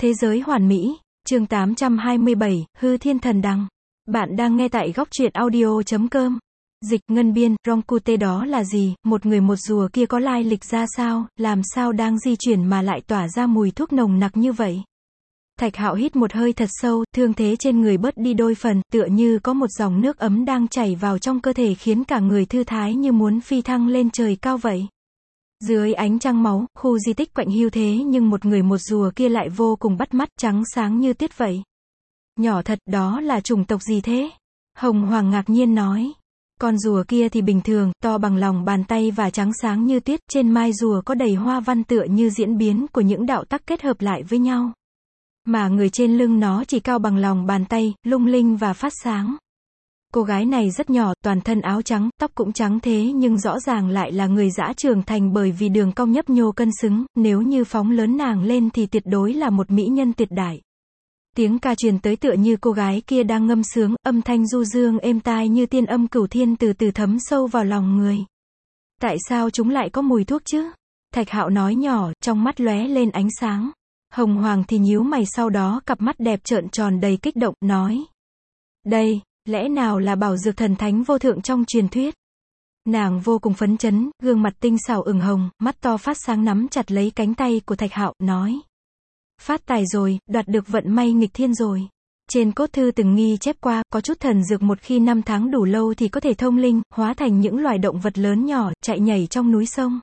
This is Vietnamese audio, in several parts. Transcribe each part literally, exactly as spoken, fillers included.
Thế giới hoàn mỹ, chương tám trăm hai mươi bảy, Hư Thiên Thần Đằng. Bạn đang nghe tại góc truyện audio chấm com. Dịch, ngân biên, Rongkute đó là gì, một người một rùa kia có lai lịch ra sao, làm sao đang di chuyển mà lại tỏa ra mùi thuốc nồng nặc như vậy. Thạch Hạo hít một hơi thật sâu, thương thế trên người bớt đi đôi phần, tựa như có một dòng nước ấm đang chảy vào trong cơ thể khiến cả người thư thái như muốn phi thăng lên trời cao vậy. Dưới ánh trăng máu, khu di tích quạnh hiu thế nhưng một người một rùa kia lại vô cùng bắt mắt, trắng sáng như tuyết vậy. Nhỏ thật, đó là chủng tộc gì thế? Hồng Hoàng ngạc nhiên nói. Con rùa kia thì bình thường, to bằng lòng bàn tay và trắng sáng như tuyết, trên mai rùa có đầy hoa văn tựa như diễn biến của những đạo tắc kết hợp lại với nhau. Mà người trên lưng nó chỉ cao bằng lòng bàn tay, lung linh và phát sáng. Cô gái này rất nhỏ, toàn thân áo trắng, tóc cũng trắng thế nhưng rõ ràng lại là người dã trưởng thành bởi vì đường cong nhấp nhô cân xứng, nếu như phóng lớn nàng lên thì tuyệt đối là một mỹ nhân tuyệt đại. Tiếng ca truyền tới tựa như cô gái kia đang ngâm sướng, âm thanh du dương êm tai như tiên âm cửu thiên từ từ thấm sâu vào lòng người. Tại sao chúng lại có mùi thuốc chứ? Thạch Hạo nói nhỏ, trong mắt lóe lên ánh sáng. Hồng Hoàng thì nhíu mày, sau đó cặp mắt đẹp trợn tròn đầy kích động, nói. Đây, lẽ nào là bảo dược thần thánh vô thượng trong truyền thuyết? Nàng vô cùng phấn chấn, gương mặt tinh xảo ửng hồng, mắt to phát sáng nắm chặt lấy cánh tay của Thạch Hạo, nói. Phát tài rồi, đoạt được vận may nghịch thiên rồi. Trên cốt thư từng ghi chép qua, có chút thần dược một khi năm tháng đủ lâu thì có thể thông linh, hóa thành những loài động vật lớn nhỏ, chạy nhảy trong núi sông.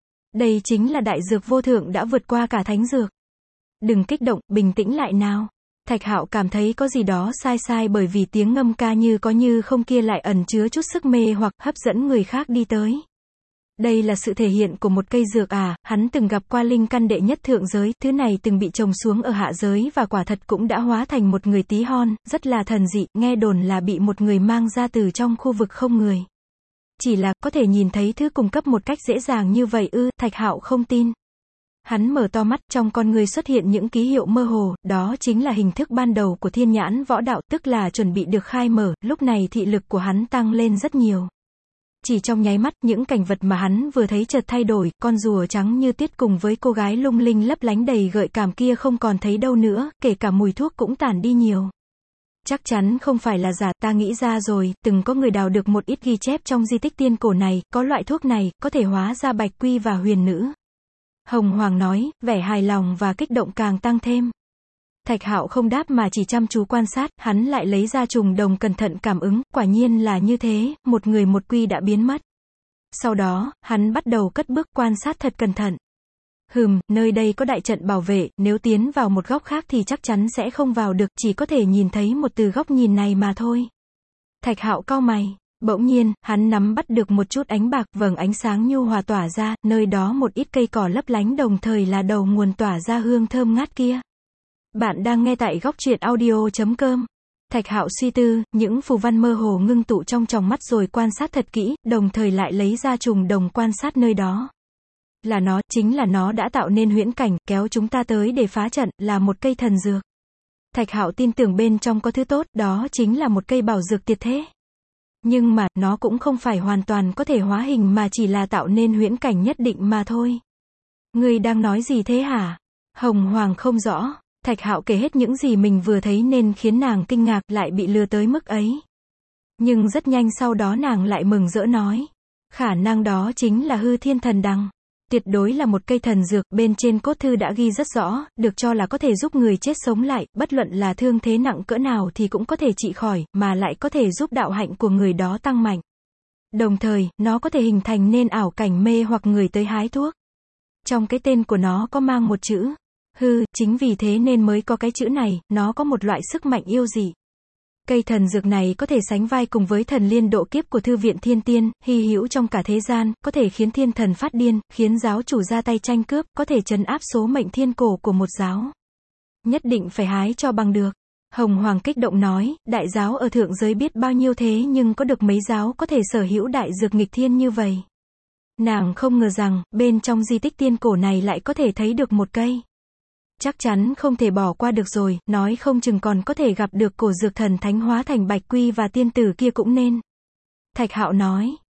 Đây chính là đại dược vô thượng đã vượt qua cả thánh dược. Đừng kích động, bình tĩnh lại nào. Thạch Hạo cảm thấy có gì đó sai sai bởi vì tiếng ngâm ca như có như không kia lại ẩn chứa chút sức mê hoặc hấp dẫn người khác đi tới. Đây là sự thể hiện của một cây dược à, hắn từng gặp qua linh căn đệ nhất thượng giới, thứ này từng bị trồng xuống ở hạ giới và quả thật cũng đã hóa thành một người tí hon, rất là thần dị, nghe đồn là bị một người mang ra từ trong khu vực không người. Chỉ là, có thể nhìn thấy thứ cung cấp một cách dễ dàng như vậy ư, Thạch Hạo không tin. Hắn mở to mắt, trong con người xuất hiện những ký hiệu mơ hồ, đó chính là hình thức ban đầu của thiên nhãn võ đạo, tức là chuẩn bị được khai mở, lúc này thị lực của hắn tăng lên rất nhiều. Chỉ trong nháy mắt, những cảnh vật mà hắn vừa thấy chợt thay đổi, con rùa trắng như tuyết cùng với cô gái lung linh lấp lánh đầy gợi cảm kia không còn thấy đâu nữa, kể cả mùi thuốc cũng tản đi nhiều. Chắc chắn không phải là giả, ta nghĩ ra rồi, từng có người đào được một ít ghi chép trong di tích tiên cổ này, có loại thuốc này, có thể hóa ra bạch quy và huyền nữ. Hồng Hoàng nói, vẻ hài lòng và kích động càng tăng thêm. Thạch Hạo không đáp mà chỉ chăm chú quan sát, hắn lại lấy ra trùng đồng cẩn thận cảm ứng, quả nhiên là như thế, một người một quy đã biến mất. Sau đó, hắn bắt đầu cất bước quan sát thật cẩn thận. Hừm, nơi đây có đại trận bảo vệ, nếu tiến vào một góc khác thì chắc chắn sẽ không vào được, chỉ có thể nhìn thấy một từ góc nhìn này mà thôi. Thạch Hạo cau mày. Bỗng nhiên, hắn nắm bắt được một chút ánh bạc, vầng ánh sáng nhu hòa tỏa ra, nơi đó một ít cây cỏ lấp lánh đồng thời là đầu nguồn tỏa ra hương thơm ngát kia. Bạn đang nghe tại góc truyện audio chấm com. Thạch Hạo suy tư, những phù văn mơ hồ ngưng tụ trong tròng mắt rồi quan sát thật kỹ, đồng thời lại lấy ra trùng đồng quan sát nơi đó. Là nó, chính là nó đã tạo nên huyễn cảnh, kéo chúng ta tới để phá trận, là một cây thần dược. Thạch Hạo tin tưởng bên trong có thứ tốt, đó chính là một cây bảo dược tuyệt thế. Nhưng mà, nó cũng không phải hoàn toàn có thể hóa hình mà chỉ là tạo nên huyễn cảnh nhất định mà thôi. Ngươi đang nói gì thế hả? Hồng Hoàng không rõ. Thạch Hạo kể hết những gì mình vừa thấy nên khiến nàng kinh ngạc, lại bị lừa tới mức ấy. Nhưng rất nhanh sau đó nàng lại mừng rỡ nói. Khả năng đó chính là Hư Thiên Thần Đằng. Tuyệt đối là một cây thần dược, bên trên cốt thư đã ghi rất rõ, được cho là có thể giúp người chết sống lại, bất luận là thương thế nặng cỡ nào thì cũng có thể trị khỏi, mà lại có thể giúp đạo hạnh của người đó tăng mạnh. Đồng thời, nó có thể hình thành nên ảo cảnh mê hoặc người tới hái thuốc. Trong cái tên của nó có mang một chữ hư, chính vì thế nên mới có cái chữ này, nó có một loại sức mạnh yêu dị. Cây thần dược này có thể sánh vai cùng với thần liên độ kiếp của thư viện thiên tiên, hy hữu trong cả thế gian, có thể khiến thiên thần phát điên, khiến giáo chủ ra tay tranh cướp, có thể trấn áp số mệnh thiên cổ của một giáo. Nhất định phải hái cho bằng được. Hồng Hoàng kích động nói, đại giáo ở thượng giới biết bao nhiêu thế nhưng có được mấy giáo có thể sở hữu đại dược nghịch thiên như vậy. Nàng không ngờ rằng, bên trong di tích tiên cổ này lại có thể thấy được một cây. Chắc chắn không thể bỏ qua được rồi, nói không chừng còn có thể gặp được cổ dược thần thánh hóa thành bạch quy và tiên tử kia cũng nên. Thạch Hạo nói,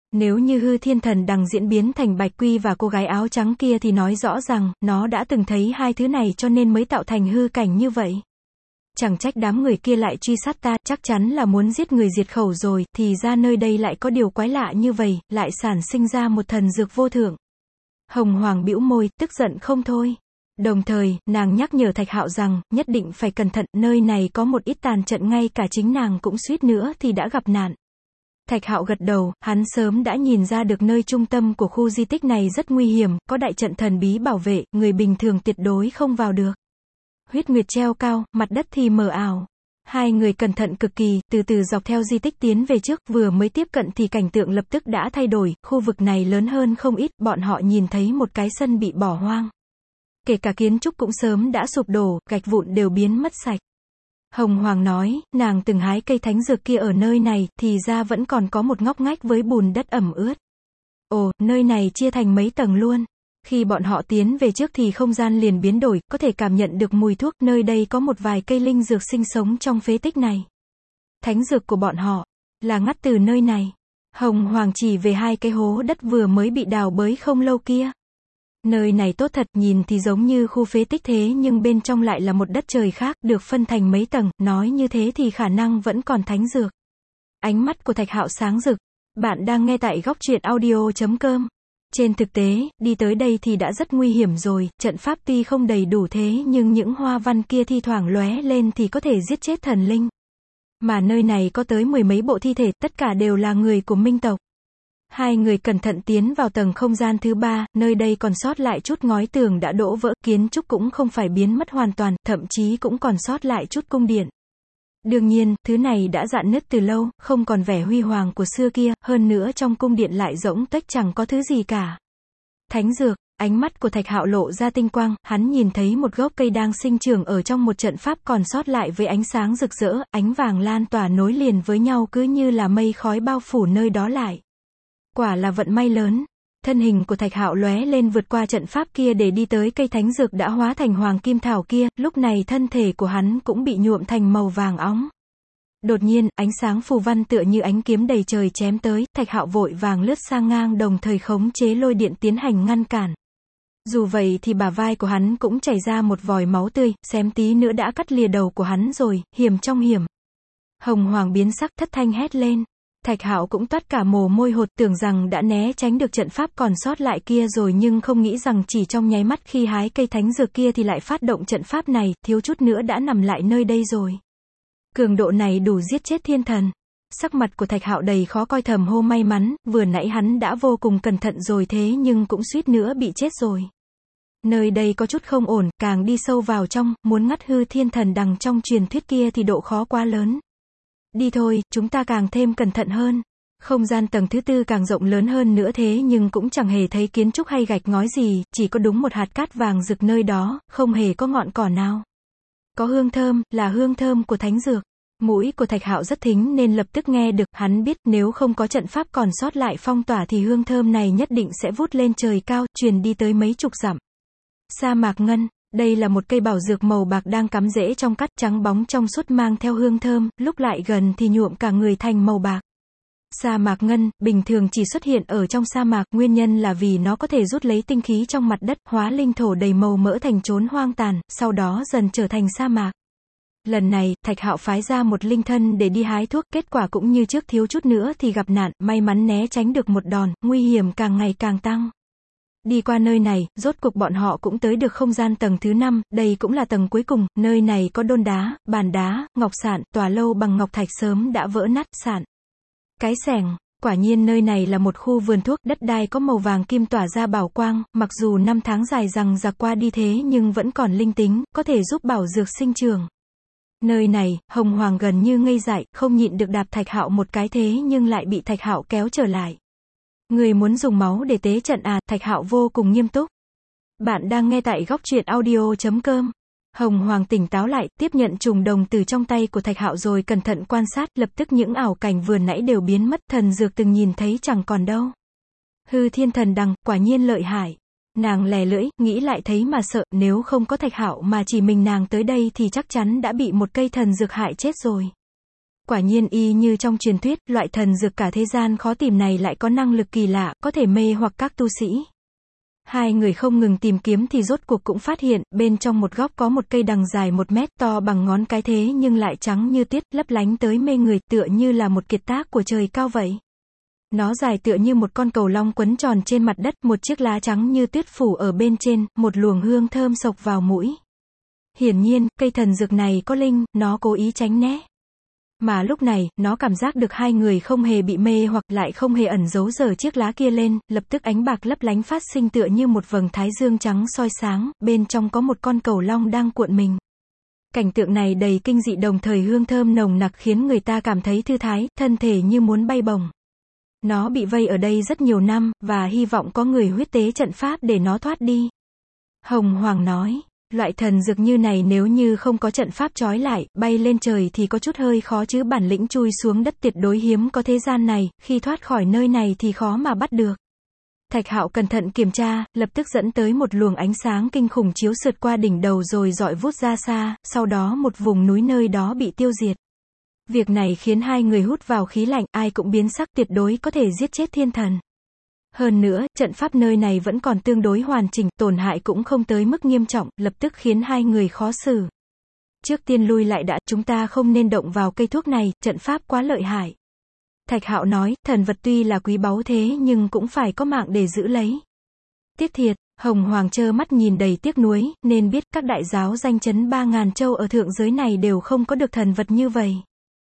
Nếu như hư thiên thần đằng diễn biến thành Bạch Quy và cô gái áo trắng kia thì nói rõ rằng, nó đã từng thấy hai thứ này cho nên mới tạo thành hư cảnh như vậy. Chẳng trách đám người kia lại truy sát ta, chắc chắn là muốn giết người diệt khẩu rồi, thì ra nơi đây lại có điều quái lạ như vậy, lại sản sinh ra một thần dược vô thượng. Hồng Hoàng bĩu môi, tức giận không thôi. Đồng thời, nàng nhắc nhở Thạch Hạo rằng, nhất định phải cẩn thận, nơi này có một ít tàn trận ngay cả chính nàng cũng suýt nữa thì đã gặp nạn. Thạch Hạo gật đầu, hắn sớm đã nhìn ra được nơi trung tâm của khu di tích này rất nguy hiểm, có đại trận thần bí bảo vệ, người bình thường tuyệt đối không vào được. Huyết nguyệt treo cao, mặt đất thì mờ ảo. Hai người cẩn thận cực kỳ, từ từ dọc theo di tích tiến về trước, vừa mới tiếp cận thì cảnh tượng lập tức đã thay đổi, khu vực này lớn hơn không ít, bọn họ nhìn thấy một cái sân bị bỏ hoang. Kể cả kiến trúc cũng sớm đã sụp đổ, gạch vụn đều biến mất sạch. Hồng Hoàng nói, nàng từng hái cây thánh dược kia ở nơi này, thì ra vẫn còn có một ngóc ngách với bùn đất ẩm ướt. Ồ, nơi này chia thành mấy tầng luôn. Khi bọn họ tiến về trước thì không gian liền biến đổi, có thể cảm nhận được mùi thuốc, nơi đây có một vài cây linh dược sinh sống trong phế tích này. Thánh dược của bọn họ, là ngắt từ nơi này. Hồng Hoàng chỉ về hai cái hố đất vừa mới bị đào bới không lâu kia. Nơi này tốt thật, nhìn thì giống như khu phế tích thế nhưng bên trong lại là một đất trời khác, được phân thành mấy tầng, nói như thế thì khả năng vẫn còn thánh dược. Ánh mắt của Thạch Hạo sáng rực. Bạn đang nghe tại góc truyện audio chấm com. Trên thực tế, đi tới đây thì đã rất nguy hiểm rồi, trận pháp tuy không đầy đủ thế nhưng những hoa văn kia thi thoảng lóe lên thì có thể giết chết thần linh. Mà nơi này có tới mười mấy bộ thi thể, tất cả đều là người của Minh tộc. Hai người cẩn thận tiến vào tầng không gian thứ ba, nơi đây còn sót lại chút ngói tường đã đổ vỡ, kiến trúc cũng không phải biến mất hoàn toàn, thậm chí cũng còn sót lại chút cung điện. Đương nhiên, thứ này đã rạn nứt từ lâu, không còn vẻ huy hoàng của xưa kia, hơn nữa trong cung điện lại rỗng tuếch chẳng có thứ gì cả. Thánh dược, ánh mắt của Thạch Hạo lộ ra tinh quang, hắn nhìn thấy một gốc cây đang sinh trưởng ở trong một trận pháp còn sót lại với ánh sáng rực rỡ, ánh vàng lan tỏa nối liền với nhau cứ như là mây khói bao phủ nơi đó lại. Quả là vận may lớn. Thân hình của Thạch Hạo lóe lên vượt qua trận pháp kia để đi tới cây thánh dược đã hóa thành hoàng kim thảo kia, lúc này thân thể của hắn cũng bị nhuộm thành màu vàng óng. Đột nhiên, ánh sáng phù văn tựa như ánh kiếm đầy trời chém tới, Thạch Hạo vội vàng lướt sang ngang đồng thời khống chế lôi điện tiến hành ngăn cản. Dù vậy thì bả vai của hắn cũng chảy ra một vòi máu tươi, xém tí nữa đã cắt lìa đầu của hắn rồi, hiểm trong hiểm. Hồng Hoàng biến sắc thất thanh hét lên. Thạch Hạo cũng toát cả mồ hôi hột, tưởng rằng đã né tránh được trận pháp còn sót lại kia rồi nhưng không nghĩ rằng chỉ trong nháy mắt khi hái cây thánh dược kia thì lại phát động trận pháp này, thiếu chút nữa đã nằm lại nơi đây rồi. Cường độ này đủ giết chết thiên thần. Sắc mặt của Thạch Hạo đầy khó coi, thầm hô may mắn, vừa nãy hắn đã vô cùng cẩn thận rồi thế nhưng cũng suýt nữa bị chết rồi. Nơi đây có chút không ổn, càng đi sâu vào trong, muốn ngắt hư thiên thần đằng trong truyền thuyết kia thì độ khó quá lớn. Đi thôi, chúng ta càng thêm cẩn thận hơn. Không gian tầng thứ tư càng rộng lớn hơn nữa thế nhưng cũng chẳng hề thấy kiến trúc hay gạch ngói gì, chỉ có đúng một hạt cát vàng rực nơi đó, không hề có ngọn cỏ nào. Có hương thơm, là hương thơm của thánh dược. Mũi của Thạch Hạo rất thính nên lập tức nghe được, hắn biết nếu không có trận pháp còn sót lại phong tỏa thì hương thơm này nhất định sẽ vút lên trời cao, truyền đi tới mấy chục dặm. Sa mạc ngân. Đây là một cây bảo dược màu bạc đang cắm rễ trong cát, trắng bóng trong suốt mang theo hương thơm, lúc lại gần thì nhuộm cả người thành màu bạc. Sa mạc ngân, bình thường chỉ xuất hiện ở trong sa mạc, nguyên nhân là vì nó có thể rút lấy tinh khí trong mặt đất, hóa linh thổ đầy màu mỡ thành chốn hoang tàn, sau đó dần trở thành sa mạc. Lần này, Thạch Hạo phái ra một linh thân để đi hái thuốc, kết quả cũng như trước, thiếu chút nữa thì gặp nạn, may mắn né tránh được một đòn, nguy hiểm càng ngày càng tăng. Đi qua nơi này, rốt cục bọn họ cũng tới được không gian tầng thứ năm, đây cũng là tầng cuối cùng, nơi này có đôn đá, bàn đá, ngọc sạn, tòa lâu bằng ngọc thạch sớm đã vỡ nát, sạn. Cái xẻng, quả nhiên nơi này là một khu vườn thuốc, đất đai có màu vàng kim tỏa ra bảo quang, mặc dù năm tháng dài rằng giặc qua đi thế nhưng vẫn còn linh tính, có thể giúp bảo dược sinh trưởng. Nơi này, Hồng Hoàng gần như ngây dại, không nhịn được đạp Thạch Hạo một cái thế nhưng lại bị Thạch Hạo kéo trở lại. Người muốn dùng máu để tế trận à? Thạch Hạo vô cùng nghiêm túc. Bạn đang nghe tại góc truyện audio chấm com. Hồng Hoàng tỉnh táo lại, tiếp nhận trùng đồng từ trong tay của Thạch Hạo rồi cẩn thận quan sát, lập tức những ảo cảnh vừa nãy đều biến mất, thần dược từng nhìn thấy chẳng còn đâu. Hư thiên thần đằng, quả nhiên lợi hại. Nàng lè lưỡi, nghĩ lại thấy mà sợ, nếu không có Thạch Hạo mà chỉ mình nàng tới đây thì chắc chắn đã bị một cây thần dược hại chết rồi. Quả nhiên y như trong truyền thuyết, loại thần dược cả thế gian khó tìm này lại có năng lực kỳ lạ, có thể mê hoặc các tu sĩ. Hai người không ngừng tìm kiếm thì rốt cuộc cũng phát hiện, bên trong một góc có một cây đằng dài một mét to bằng ngón cái thế nhưng lại trắng như tuyết, lấp lánh tới mê người, tựa như là một kiệt tác của trời cao vậy. Nó dài tựa như một con cầu long quấn tròn trên mặt đất, một chiếc lá trắng như tuyết phủ ở bên trên, một luồng hương thơm sộc vào mũi. Hiển nhiên, cây thần dược này có linh, nó cố ý tránh né. Mà lúc này, nó cảm giác được hai người không hề bị mê hoặc lại không hề ẩn giấu giở chiếc lá kia lên, lập tức ánh bạc lấp lánh phát sinh tựa như một vầng thái dương trắng soi sáng, bên trong có một con cầu long đang cuộn mình. Cảnh tượng này đầy kinh dị đồng thời hương thơm nồng nặc khiến người ta cảm thấy thư thái, thân thể như muốn bay bổng. Nó bị vây ở đây rất nhiều năm, và hy vọng có người huyết tế trận pháp để nó thoát đi. Hồng Hoàng nói. Loại thần dược như này nếu như không có trận pháp trói lại, bay lên trời thì có chút hơi khó chứ bản lĩnh chui xuống đất tuyệt đối hiếm có thế gian này, khi thoát khỏi nơi này thì khó mà bắt được. Thạch Hạo cẩn thận kiểm tra, lập tức dẫn tới một luồng ánh sáng kinh khủng chiếu sượt qua đỉnh đầu rồi dọi vút ra xa, sau đó một vùng núi nơi đó bị tiêu diệt. Việc này khiến hai người hút vào khí lạnh, ai cũng biến sắc, tuyệt đối có thể giết chết thiên thần. Hơn nữa, trận pháp nơi này vẫn còn tương đối hoàn chỉnh, tổn hại cũng không tới mức nghiêm trọng, lập tức khiến hai người khó xử. Trước tiên lui lại đã, chúng ta không nên động vào cây thuốc này, trận pháp quá lợi hại. Thạch Hạo nói, thần vật tuy là quý báu thế nhưng cũng phải có mạng để giữ lấy. Tiếc thiệt, Hồng Hoàng trơ mắt nhìn đầy tiếc nuối, nên biết các đại giáo danh chấn ba ngàn châu ở thượng giới này đều không có được thần vật như vậy.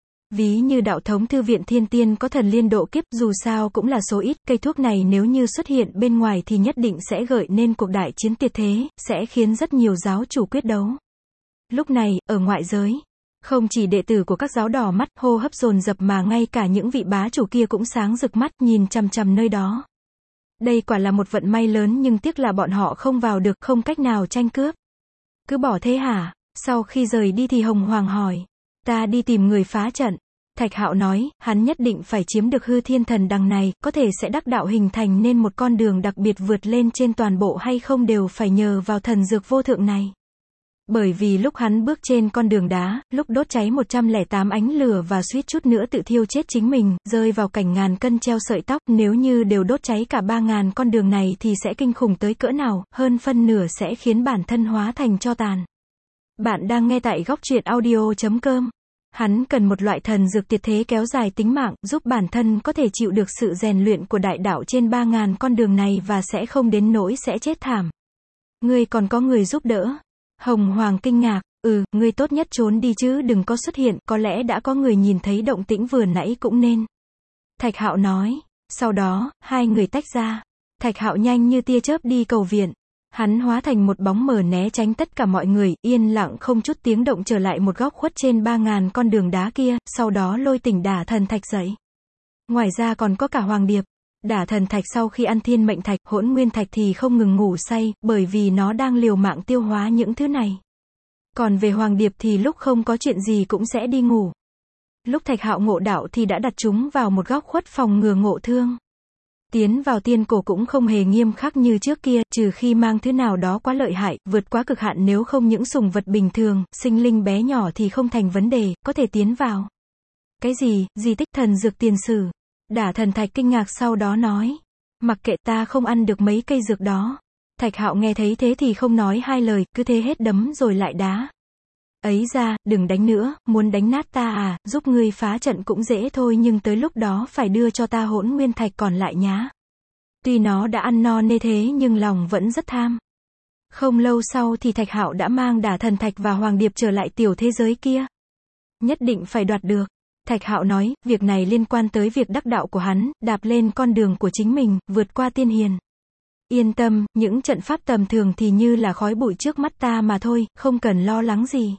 Ví như đạo thống thư viện thiên tiên có thần liên độ kiếp, dù sao cũng là số ít, cây thuốc này nếu như xuất hiện bên ngoài thì nhất định sẽ gợi nên cuộc đại chiến tuyệt thế, sẽ khiến rất nhiều giáo chủ quyết đấu. Lúc này, ở ngoại giới, không chỉ đệ tử của các giáo đỏ mắt, hô hấp dồn dập mà ngay cả những vị bá chủ kia cũng sáng rực mắt, nhìn chằm chằm nơi đó. Đây quả là một vận may lớn nhưng tiếc là bọn họ không vào được, không cách nào tranh cướp. Cứ bỏ thế hả? Sau khi rời đi thì Hồng Hoàng hỏi. Ta đi tìm người phá trận. Thạch Hạo nói, hắn nhất định phải chiếm được hư thiên thần đằng này, có thể sẽ đắc đạo hình thành nên một con đường đặc biệt vượt lên trên toàn bộ hay không đều phải nhờ vào thần dược vô thượng này. Bởi vì lúc hắn bước trên con đường đá, lúc đốt cháy một trăm lẻ tám ánh lửa và suýt chút nữa tự thiêu chết chính mình, rơi vào cảnh ngàn cân treo sợi tóc, nếu như đều đốt cháy cả ba ngàn con đường này thì sẽ kinh khủng tới cỡ nào, hơn phân nửa sẽ khiến bản thân hóa thành tro tàn. Bạn đang nghe tại góc truyện audio chấm com. Hắn cần một loại thần dược tuyệt thế kéo dài tính mạng, giúp bản thân có thể chịu được sự rèn luyện của đại đạo trên ba ngàn con đường này và sẽ không đến nỗi sẽ chết thảm. Ngươi còn có người giúp đỡ. Hồng Hoàng kinh ngạc, ừ, ngươi tốt nhất trốn đi chứ đừng có xuất hiện, có lẽ đã có người nhìn thấy động tĩnh vừa nãy cũng nên. Thạch Hạo nói, sau đó, hai người tách ra. Thạch Hạo nhanh như tia chớp đi cầu viện. Hắn hóa thành một bóng mờ né tránh tất cả mọi người, yên lặng không chút tiếng động trở lại một góc khuất trên ba ngàn con đường đá kia, sau đó lôi tỉnh Đả Thần Thạch dậy. Ngoài ra còn có cả Hoàng Điệp. Đả Thần Thạch sau khi ăn thiên mệnh thạch, hỗn nguyên thạch thì không ngừng ngủ say, bởi vì nó đang liều mạng tiêu hóa những thứ này. Còn về Hoàng Điệp thì lúc không có chuyện gì cũng sẽ đi ngủ. Lúc Thạch Hạo ngộ đạo thì đã đặt chúng vào một góc khuất phòng ngừa ngộ thương. Tiến vào tiên cổ cũng không hề nghiêm khắc như trước kia, trừ khi mang thứ nào đó quá lợi hại, vượt quá cực hạn, nếu không những sùng vật bình thường, sinh linh bé nhỏ thì không thành vấn đề, có thể tiến vào. Cái gì, di tích thần dược tiền sử? Đả Thần Thạch kinh ngạc sau đó nói. Mặc kệ, ta không ăn được mấy cây dược đó. Thạch Hạo nghe thấy thế thì không nói hai lời, cứ thế hết đấm rồi lại đá. Ấy ra, đừng đánh nữa, muốn đánh nát ta à, giúp ngươi phá trận cũng dễ thôi nhưng tới lúc đó phải đưa cho ta hỗn nguyên thạch còn lại nhá. Tuy nó đã ăn no nê thế nhưng lòng vẫn rất tham. Không lâu sau thì Thạch Hạo đã mang Đả Thần Thạch và Hoàng Điệp trở lại tiểu thế giới kia. Nhất định phải đoạt được. Thạch Hạo nói, việc này liên quan tới việc đắc đạo của hắn, đạp lên con đường của chính mình, vượt qua tiên hiền. Yên tâm, những trận pháp tầm thường thì như là khói bụi trước mắt ta mà thôi, không cần lo lắng gì.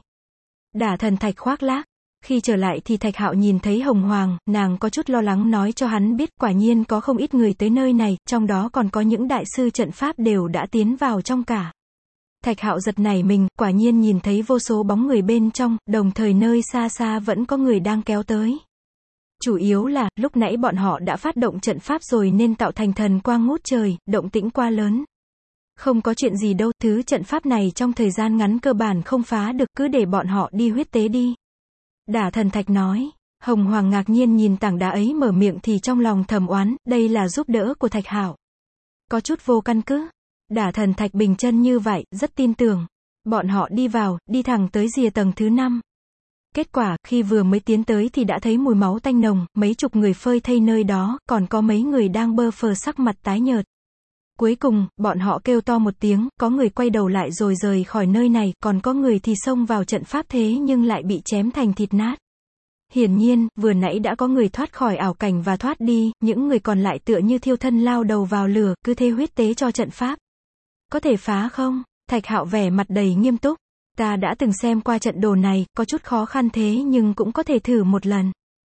Đả Thần Thạch khoác lác. Khi trở lại thì Thạch Hạo nhìn thấy Hồng Hoàng, nàng có chút lo lắng nói cho hắn biết quả nhiên có không ít người tới nơi này, trong đó còn có những đại sư trận pháp đều đã tiến vào trong cả. Thạch Hạo giật nảy mình, quả nhiên nhìn thấy vô số bóng người bên trong, đồng thời nơi xa xa vẫn có người đang kéo tới. Chủ yếu là, lúc nãy bọn họ đã phát động trận pháp rồi nên tạo thành thần quang ngút trời, động tĩnh quá lớn. Không có chuyện gì đâu, thứ trận pháp này trong thời gian ngắn cơ bản không phá được, cứ để bọn họ đi huyết tế đi. Đả Thần Thạch nói. Hồng Hoàng ngạc nhiên nhìn tảng đá ấy mở miệng thì trong lòng thầm oán, đây là giúp đỡ của Thạch Hạo. Có chút vô căn cứ. Đả thần thạch bình chân như vậy, rất tin tưởng. Bọn họ đi vào, đi thẳng tới rìa tầng thứ năm. Kết quả, khi vừa mới tiến tới thì đã thấy mùi máu tanh nồng, mấy chục người phơi thây nơi đó, còn có mấy người đang bơ phờ sắc mặt tái nhợt. Cuối cùng, bọn họ kêu to một tiếng, có người quay đầu lại rồi rời khỏi nơi này, còn có người thì xông vào trận pháp thế nhưng lại bị chém thành thịt nát. Hiển nhiên, vừa nãy đã có người thoát khỏi ảo cảnh và thoát đi, những người còn lại tựa như thiêu thân lao đầu vào lửa, cứ thế huyết tế cho trận pháp. Có thể phá không? Thạch Hạo vẻ mặt đầy nghiêm túc. Ta đã từng xem qua trận đồ này, có chút khó khăn thế nhưng cũng có thể thử một lần.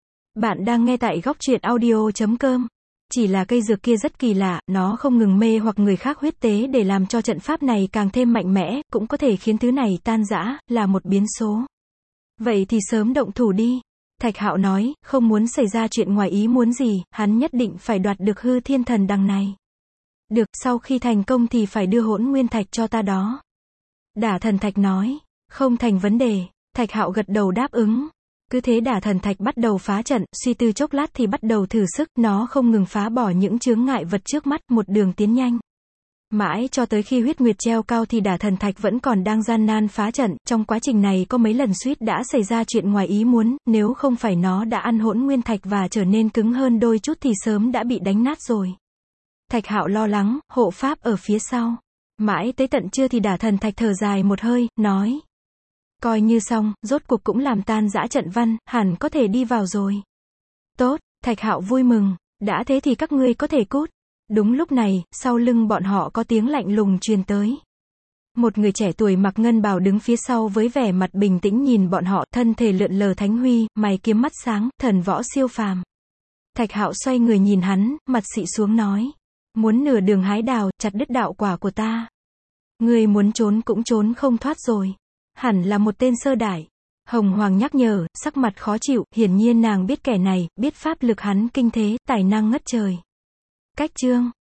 Bạn đang nghe tại góc truyện audio chấm com. Chỉ là cây dược kia rất kỳ lạ, nó không ngừng mê hoặc người khác huyết tế để làm cho trận pháp này càng thêm mạnh mẽ, cũng có thể khiến thứ này tan rã, là một biến số. Vậy thì sớm động thủ đi. Thạch Hạo nói, không muốn xảy ra chuyện ngoài ý muốn gì, hắn nhất định phải đoạt được hư thiên thần đằng này. Được, sau khi thành công thì phải đưa hỗn nguyên thạch cho ta đó. Đả thần thạch nói, không thành vấn đề. Thạch Hạo gật đầu đáp ứng. Cứ thế đả thần thạch bắt đầu phá trận, suy tư chốc lát thì bắt đầu thử sức, nó không ngừng phá bỏ những chướng ngại vật trước mắt, một đường tiến nhanh. Mãi cho tới khi huyết nguyệt treo cao thì đả thần thạch vẫn còn đang gian nan phá trận, trong quá trình này có mấy lần suýt đã xảy ra chuyện ngoài ý muốn, nếu không phải nó đã ăn hỗn nguyên thạch và trở nên cứng hơn đôi chút thì sớm đã bị đánh nát rồi. Thạch Hạo lo lắng, hộ pháp ở phía sau. Mãi tới tận trưa thì đả thần thạch thở dài một hơi, nói. Coi như xong, rốt cuộc cũng làm tan rã trận văn, hẳn có thể đi vào rồi. Tốt, Thạch Hạo vui mừng, đã thế thì các ngươi có thể cút. Đúng lúc này, sau lưng bọn họ có tiếng lạnh lùng truyền tới. Một người trẻ tuổi mặc ngân bào đứng phía sau với vẻ mặt bình tĩnh nhìn bọn họ, thân thể lượn lờ thánh huy, mày kiếm mắt sáng, thần võ siêu phàm. Thạch Hạo xoay người nhìn hắn, mặt xị xuống nói. Muốn nửa đường hái đào, chặt đứt đạo quả của ta. Ngươi muốn trốn cũng trốn không thoát rồi. Hẳn là một tên sơ đại. Hồng Hoàng nhắc nhở, sắc mặt khó chịu, hiển nhiên nàng biết kẻ này, biết pháp lực hắn kinh thế, tài năng ngất trời. Cách chương